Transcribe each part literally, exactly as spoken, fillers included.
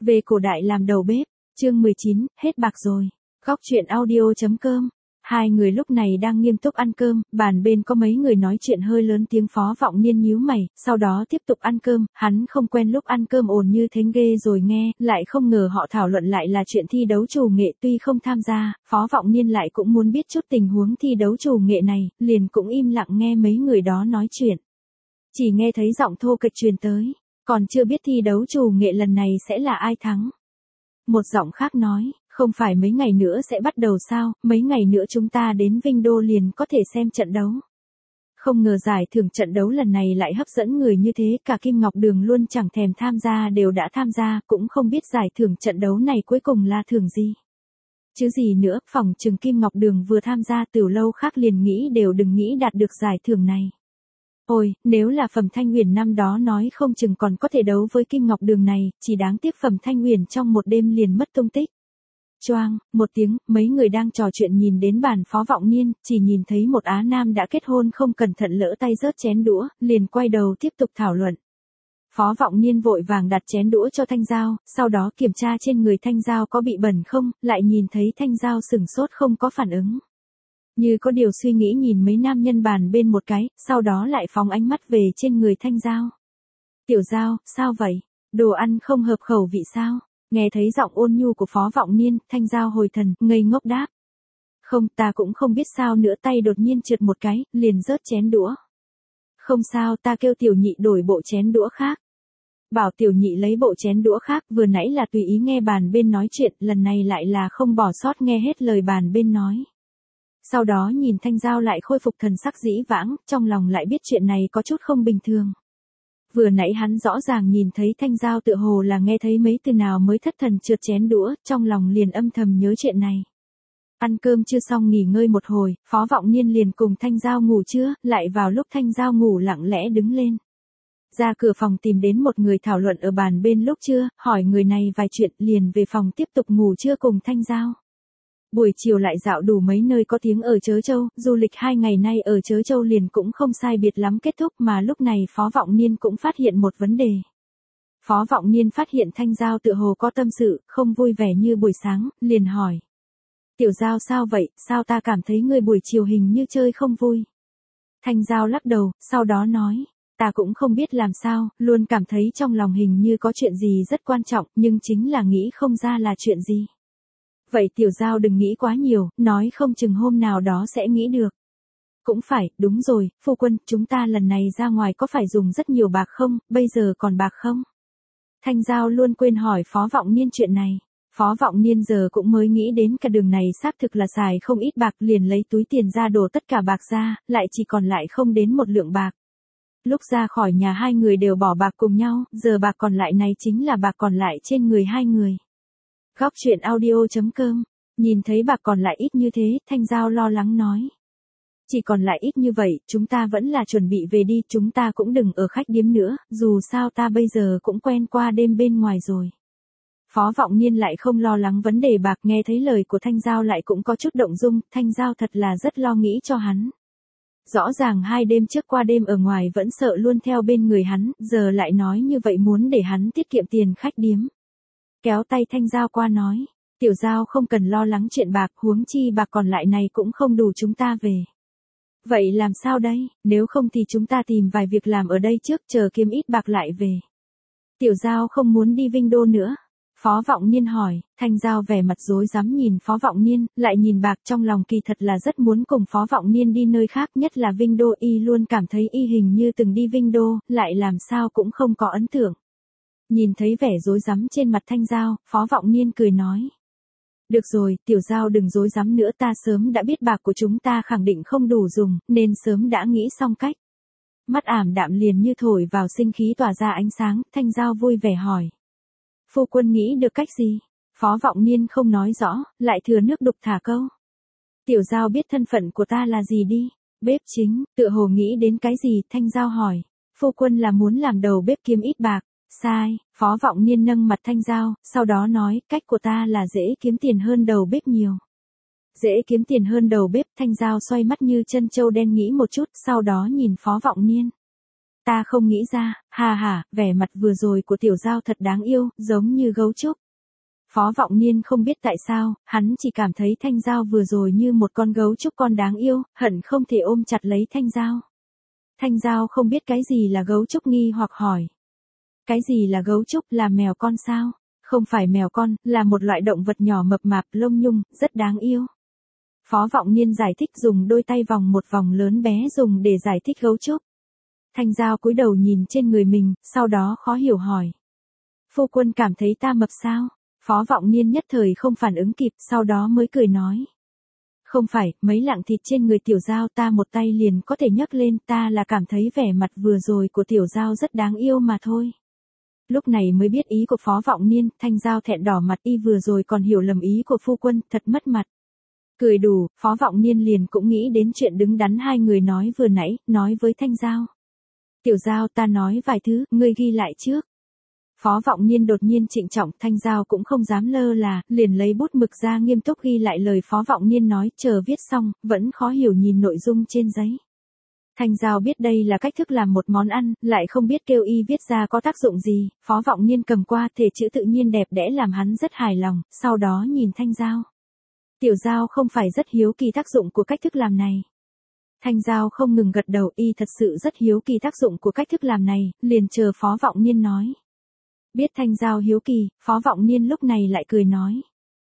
Về cổ đại làm đầu bếp, chương mười chín, hết bạc rồi. Góc chuyện audio.com. Hai người lúc này đang nghiêm túc ăn cơm, bàn bên có mấy người nói chuyện hơi lớn tiếng. Phó Vọng Niên nhíu mày, sau đó tiếp tục ăn cơm, hắn không quen lúc ăn cơm ồn như thế ghê rồi nghe, lại không ngờ họ thảo luận lại là chuyện thi đấu trù nghệ. Tuy không tham gia, Phó Vọng Niên lại cũng muốn biết chút tình huống thi đấu trù nghệ này, liền cũng im lặng nghe mấy người đó nói chuyện. Chỉ nghe thấy giọng thô kệch truyền tới, còn chưa biết thi đấu trù nghệ lần này sẽ là ai thắng. Một giọng khác nói, không phải mấy ngày nữa sẽ bắt đầu sao, mấy ngày nữa chúng ta đến Vinh Đô liền có thể xem trận đấu. Không ngờ giải thưởng trận đấu lần này lại hấp dẫn người như thế, cả Kim Ngọc Đường luôn chẳng thèm tham gia đều đã tham gia, cũng không biết giải thưởng trận đấu này cuối cùng là thưởng gì. Chứ gì nữa, phỏng chừng Kim Ngọc Đường vừa tham gia từ lâu khác liền nghĩ đều đừng nghĩ đạt được giải thưởng này. Ôi, nếu là Phẩm Thanh Huyền năm đó nói không chừng còn có thể đấu với Kim Ngọc Đường này, chỉ đáng tiếc Phẩm Thanh Huyền trong một đêm liền mất tung tích. Choang, một tiếng, mấy người đang trò chuyện nhìn đến bàn Phó Vọng Niên, chỉ nhìn thấy một Á Nam đã kết hôn không cẩn thận lỡ tay rớt chén đũa, liền quay đầu tiếp tục thảo luận. Phó Vọng Niên vội vàng đặt chén đũa cho Thanh Giao, sau đó kiểm tra trên người Thanh Giao có bị bẩn không, lại nhìn thấy Thanh Giao sửng sốt không có phản ứng. Như có điều suy nghĩ nhìn mấy nam nhân bàn bên một cái, sau đó lại phóng ánh mắt về trên người Thanh Giao. Tiểu Giao, sao vậy? Đồ ăn không hợp khẩu vị sao? Nghe thấy giọng ôn nhu của Phó Vọng Niên, Thanh Giao hồi thần, ngây ngốc đáp. Không, ta cũng không biết sao nữa, tay đột nhiên trượt một cái, liền rớt chén đũa. Không sao, ta kêu Tiểu Nhị đổi bộ chén đũa khác. Bảo Tiểu Nhị lấy bộ chén đũa khác, vừa nãy là tùy ý nghe bàn bên nói chuyện, lần này lại là không bỏ sót nghe hết lời bàn bên nói. Sau đó nhìn Thanh Giao lại khôi phục thần sắc dĩ vãng, trong lòng lại biết chuyện này có chút không bình thường. Vừa nãy hắn rõ ràng nhìn thấy Thanh Giao tựa hồ là nghe thấy mấy từ nào mới thất thần trượt chén đũa, trong lòng liền âm thầm nhớ chuyện này. Ăn cơm chưa xong nghỉ ngơi một hồi, Phó Vọng Niên liền cùng Thanh Giao ngủ trưa, lại vào lúc Thanh Giao ngủ lặng lẽ đứng lên. Ra cửa phòng tìm đến một người thảo luận ở bàn bên lúc trưa, hỏi người này vài chuyện liền về phòng tiếp tục ngủ trưa cùng Thanh Giao. Buổi chiều lại dạo đủ mấy nơi có tiếng ở Trớ Châu, du lịch hai ngày nay ở Trớ Châu liền cũng không sai biệt lắm kết thúc, mà lúc này Phó Vọng Niên cũng phát hiện một vấn đề. Phó Vọng Niên phát hiện Thanh Giao tựa hồ có tâm sự, không vui vẻ như buổi sáng, liền hỏi. Tiểu Giao sao vậy, sao ta cảm thấy người buổi chiều hình như chơi không vui? Thanh Giao lắc đầu, sau đó nói. Ta cũng không biết làm sao, luôn cảm thấy trong lòng hình như có chuyện gì rất quan trọng, nhưng chính là nghĩ không ra là chuyện gì. Vậy Tiểu Giao đừng nghĩ quá nhiều, nói không chừng hôm nào đó sẽ nghĩ được. Cũng phải, đúng rồi, phu quân, chúng ta lần này ra ngoài có phải dùng rất nhiều bạc không, bây giờ còn bạc không? Thanh Giao luôn quên hỏi Phó Vọng Niên chuyện này. Phó Vọng Niên giờ cũng mới nghĩ đến cả đường này xác thực là xài không ít bạc, liền lấy túi tiền ra đổ tất cả bạc ra, lại chỉ còn lại không đến một lượng bạc. Lúc ra khỏi nhà hai người đều bỏ bạc cùng nhau, giờ bạc còn lại này chính là bạc còn lại trên người hai người. Góc chuyện audio.com. Nhìn thấy bạc còn lại ít như thế, Thanh Giao lo lắng nói. Chỉ còn lại ít như vậy, chúng ta vẫn là chuẩn bị về đi, chúng ta cũng đừng ở khách điếm nữa, dù sao ta bây giờ cũng quen qua đêm bên ngoài rồi. Phó Vọng Niên lại không lo lắng vấn đề bạc, nghe thấy lời của Thanh Giao lại cũng có chút động dung, Thanh Giao thật là rất lo nghĩ cho hắn. Rõ ràng hai đêm trước qua đêm ở ngoài vẫn sợ luôn theo bên người hắn, giờ lại nói như vậy muốn để hắn tiết kiệm tiền khách điếm. Kéo tay Thanh Giao qua nói, Tiểu Giao không cần lo lắng chuyện bạc, huống chi bạc còn lại này cũng không đủ chúng ta về. Vậy làm sao đây, nếu không thì chúng ta tìm vài việc làm ở đây trước, chờ kiếm ít bạc lại về. Tiểu Giao không muốn đi Vinh Đô nữa. Phó Vọng Niên hỏi, Thanh Giao vẻ mặt rối rắm nhìn Phó Vọng Niên, lại nhìn bạc, trong lòng kỳ thật là rất muốn cùng Phó Vọng Niên đi nơi khác, nhất là Vinh Đô, y luôn cảm thấy y hình như từng đi Vinh Đô, lại làm sao cũng không có ấn tượng. Nhìn thấy vẻ rối rắm trên mặt Thanh Giao, Phó Vọng Niên cười nói. Được rồi, Tiểu Giao đừng rối rắm nữa, ta sớm đã biết bạc của chúng ta khẳng định không đủ dùng, nên sớm đã nghĩ xong cách. Mắt ảm đạm liền như thổi vào sinh khí tỏa ra ánh sáng, Thanh Giao vui vẻ hỏi. Phu quân nghĩ được cách gì? Phó Vọng Niên không nói rõ, lại thừa nước đục thả câu. Tiểu Giao biết thân phận của ta là gì đi? Bếp chính, tựa hồ nghĩ đến cái gì? Thanh Giao hỏi. Phu quân là muốn làm đầu bếp kiếm ít bạc. Sai, Phó Vọng Niên nâng mặt Thanh Giao, sau đó nói, cách của ta là dễ kiếm tiền hơn đầu bếp nhiều. Dễ kiếm tiền hơn đầu bếp, Thanh Giao xoay mắt như chân trâu đen nghĩ một chút, sau đó nhìn Phó Vọng Niên. ta không nghĩ ra, hà hà, vẻ mặt vừa rồi của tiểu giao thật đáng yêu, giống như gấu trúc. Phó Vọng Niên không biết tại sao, hắn chỉ cảm thấy Thanh Giao vừa rồi như một con gấu trúc con đáng yêu, hận không thể ôm chặt lấy Thanh Giao. Thanh Giao không biết cái gì là gấu trúc nghi hoặc hỏi. Cái gì là gấu trúc, là mèo con sao? Không phải mèo con, là một loại động vật nhỏ mập mạp lông nhung, rất đáng yêu. Phó Vọng Niên giải thích dùng đôi tay vòng một vòng lớn bé dùng để giải thích gấu trúc. Thanh Giao cúi đầu nhìn trên người mình, sau đó khó hiểu hỏi. Phu quân cảm thấy ta mập sao? Phó Vọng Niên nhất thời không phản ứng kịp, sau đó mới cười nói. Không phải, mấy lạng thịt trên người tiểu giao ta một tay liền có thể nhấc lên, ta là cảm thấy vẻ mặt vừa rồi của tiểu giao rất đáng yêu mà thôi. Lúc này mới biết ý của Phó Vọng Niên, Thanh Giao thẹn đỏ mặt, y vừa rồi còn hiểu lầm ý của phu quân, thật mất mặt. Cười đủ, Phó Vọng Niên liền cũng nghĩ đến chuyện đứng đắn hai người nói vừa nãy, nói với Thanh Giao. Tiểu Giao, ta nói vài thứ, ngươi ghi lại trước. Phó Vọng Niên đột nhiên trịnh trọng, Thanh Giao cũng không dám lơ là, liền lấy bút mực ra nghiêm túc ghi lại lời Phó Vọng Niên nói, chờ viết xong, vẫn khó hiểu nhìn nội dung trên giấy. Thanh Giao biết đây là cách thức làm một món ăn, lại không biết kêu y viết ra có tác dụng gì, Phó Vọng Niên cầm qua thể chữ tự nhiên đẹp đẽ làm hắn rất hài lòng, sau đó nhìn Thanh Giao. Tiểu Giao không phải rất hiếu kỳ tác dụng của cách thức làm này. Thanh Giao không ngừng gật đầu, y thật sự rất hiếu kỳ tác dụng của cách thức làm này, liền chờ Phó Vọng Niên nói. Biết Thanh Giao hiếu kỳ, Phó Vọng Niên lúc này lại cười nói.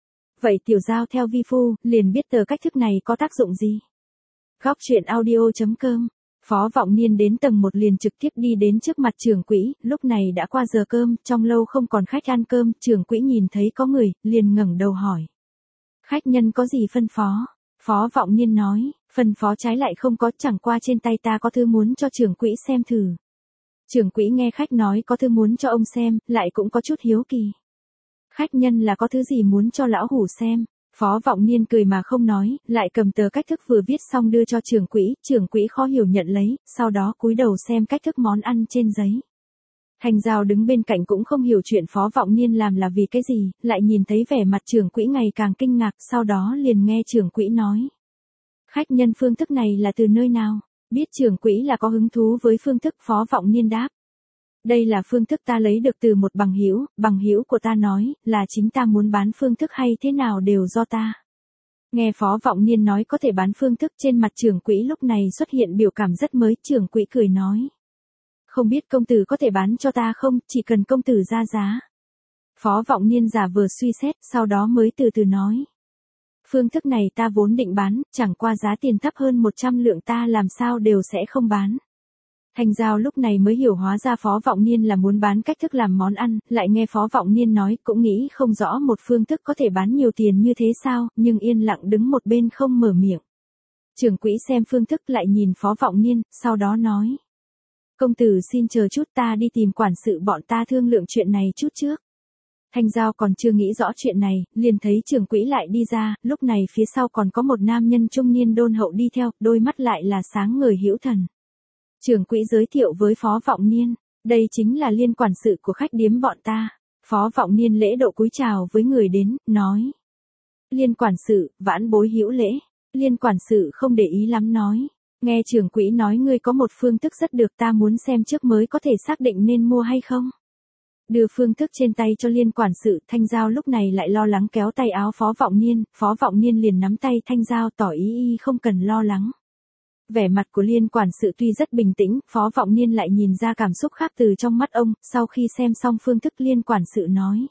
Vậy Tiểu Giao theo vi phu, liền biết tờ cách thức này có tác dụng gì. Góc truyện audio chấm com. Phó Vọng Niên đến tầng một liền trực tiếp đi đến trước mặt trưởng quỹ, lúc này đã qua giờ cơm, trong lâu không còn khách ăn cơm, trưởng quỹ nhìn thấy có người, liền ngẩng đầu hỏi. Khách nhân có gì phân phó? Phó Vọng Niên nói, phân phó trái lại không có, chẳng qua trên tay ta có thư muốn cho trưởng quỹ xem thử. Trưởng quỹ nghe khách nói có thư muốn cho ông xem, lại cũng có chút hiếu kỳ. Khách nhân là có thứ gì muốn cho lão hủ xem? Phó Vọng Niên cười mà không nói, lại cầm tờ cách thức vừa viết xong đưa cho trưởng quỹ, trưởng quỹ khó hiểu nhận lấy, sau đó cúi đầu xem cách thức món ăn trên giấy. Thanh Giao đứng bên cạnh cũng không hiểu chuyện Phó Vọng Niên làm là vì cái gì, lại nhìn thấy vẻ mặt trưởng quỹ ngày càng kinh ngạc, sau đó liền nghe trưởng quỹ nói. Khách nhân phương thức này là từ nơi nào? Biết trưởng quỹ là có hứng thú với phương thức, Phó Vọng Niên đáp. Đây là phương thức ta lấy được từ một bằng hữu, bằng hữu của ta nói, là chính ta muốn bán phương thức hay thế nào đều do ta. Nghe Phó Vọng Niên nói có thể bán phương thức, trên mặt trưởng quỹ lúc này xuất hiện biểu cảm rất mới, trưởng quỹ cười nói. Không biết công tử có thể bán cho ta không, chỉ cần công tử ra giá. Phó Vọng Niên giả vờ suy xét, sau đó mới từ từ nói. Phương thức này ta vốn định bán, chẳng qua giá tiền thấp hơn một trăm lượng ta làm sao đều sẽ không bán. Thanh Giao lúc này mới hiểu hóa ra Phó Vọng Niên là muốn bán cách thức làm món ăn, lại nghe Phó Vọng Niên nói cũng nghĩ không rõ một phương thức có thể bán nhiều tiền như thế sao, nhưng yên lặng đứng một bên không mở miệng. Trưởng quỹ xem phương thức lại nhìn Phó Vọng Niên, sau đó nói. Công tử xin chờ chút, ta đi tìm quản sự bọn ta thương lượng chuyện này chút trước. Thanh Giao còn chưa nghĩ rõ chuyện này, liền thấy trưởng quỹ lại đi ra, lúc này phía sau còn có một nam nhân trung niên đôn hậu đi theo, đôi mắt lại là sáng ngời hữu thần. Trưởng quỹ giới thiệu với Phó Vọng Niên, đây chính là Liên quản sự của khách điếm bọn ta. Phó Vọng Niên lễ độ cúi chào với người đến, nói. Liên quản sự, vãn bối hữu lễ. Liên quản sự không để ý lắm nói. Nghe trưởng quỹ nói ngươi có một phương thức rất được, ta muốn xem trước mới có thể xác định nên mua hay không. Đưa phương thức trên tay cho Liên quản sự, Thanh Giao lúc này lại lo lắng kéo tay áo Phó Vọng Niên, Phó Vọng Niên liền nắm tay Thanh Giao tỏ ý y không cần lo lắng. Vẻ mặt của Liên quản sự tuy rất bình tĩnh, Phó Vọng Niên lại nhìn ra cảm xúc khác từ trong mắt ông, sau khi xem xong phương thức Liên quản sự nói.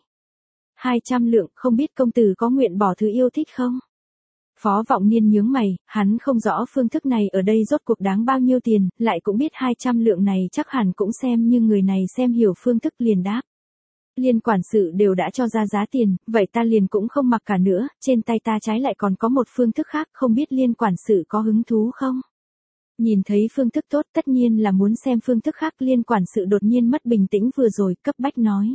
hai trăm lượng, không biết công tử có nguyện bỏ thứ yêu thích không? Phó Vọng Niên nhướng mày, hắn không rõ phương thức này ở đây rốt cuộc đáng bao nhiêu tiền, lại cũng biết hai trăm lượng này chắc hẳn cũng xem nhưng người này xem hiểu phương thức liền đáp. Liên quản sự đều đã cho ra giá tiền, vậy ta liền cũng không mặc cả nữa, trên tay ta trái lại còn có một phương thức khác, không biết Liên quản sự có hứng thú không? Nhìn thấy phương thức tốt tất nhiên là muốn xem phương thức khác, Liên quản sự đột nhiên mất bình tĩnh vừa rồi, cấp bách nói.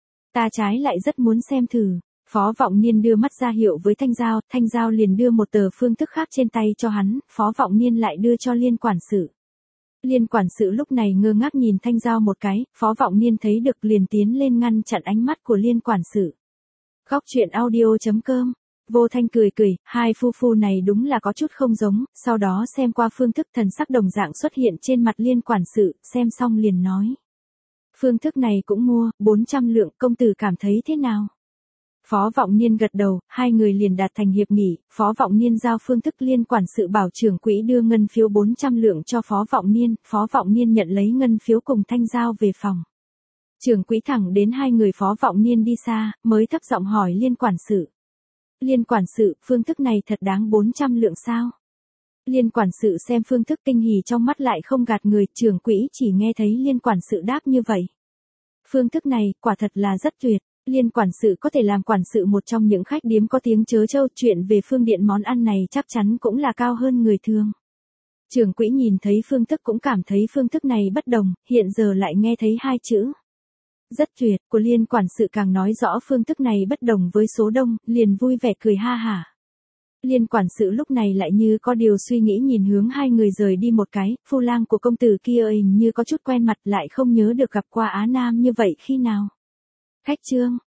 Ta trái lại rất muốn xem thử. Phó Vọng Niên đưa mắt ra hiệu với Thanh Giao, Thanh Giao liền đưa một tờ phương thức khác trên tay cho hắn, Phó Vọng Niên lại đưa cho Liên quản sự. Liên quản sự lúc này ngơ ngác nhìn Thanh Giao một cái, Phó Vọng Niên thấy được liền tiến lên ngăn chặn ánh mắt của Liên quản sự. Góc truyện audio chấm com Vô Thanh cười cười, hai phu phu này đúng là có chút không giống, sau đó xem qua phương thức thần sắc đồng dạng xuất hiện trên mặt Liên quản sự, xem xong liền nói. Phương thức này cũng mua, bốn trăm lượng, công tử cảm thấy thế nào? Phó Vọng Niên gật đầu, hai người liền đạt thành hiệp nghị, Phó Vọng Niên giao phương thức Liên quản sự bảo trưởng quỹ đưa ngân phiếu bốn trăm lượng cho Phó Vọng Niên, Phó Vọng Niên nhận lấy ngân phiếu cùng thanh giao về phòng. Trưởng quỹ thẳng đến hai người Phó Vọng Niên đi xa, mới thấp giọng hỏi Liên quản sự. Liên quản sự, phương thức này thật đáng bốn trăm lượng sao? Liên quản sự xem phương thức kinh hỉ trong mắt lại không gạt người, trưởng quỹ chỉ nghe thấy Liên quản sự đáp như vậy. Phương thức này, quả thật là rất tuyệt. Liên quản sự có thể làm quản sự một trong những khách điếm có tiếng chớ châu, chuyện về phương điện món ăn này chắc chắn cũng là cao hơn người thường. Trưởng quỹ nhìn thấy phương thức cũng cảm thấy phương thức này bất đồng, hiện giờ lại nghe thấy hai chữ. Rất tuyệt, của Liên quản sự càng nói rõ phương thức này bất đồng với số đông, liền vui vẻ cười ha hả. Liên quản sự lúc này lại như có điều suy nghĩ nhìn hướng hai người rời đi một cái, phu lang của công tử kia hình như có chút quen mặt lại không nhớ được gặp qua Á Nam như vậy khi nào. Khách trương,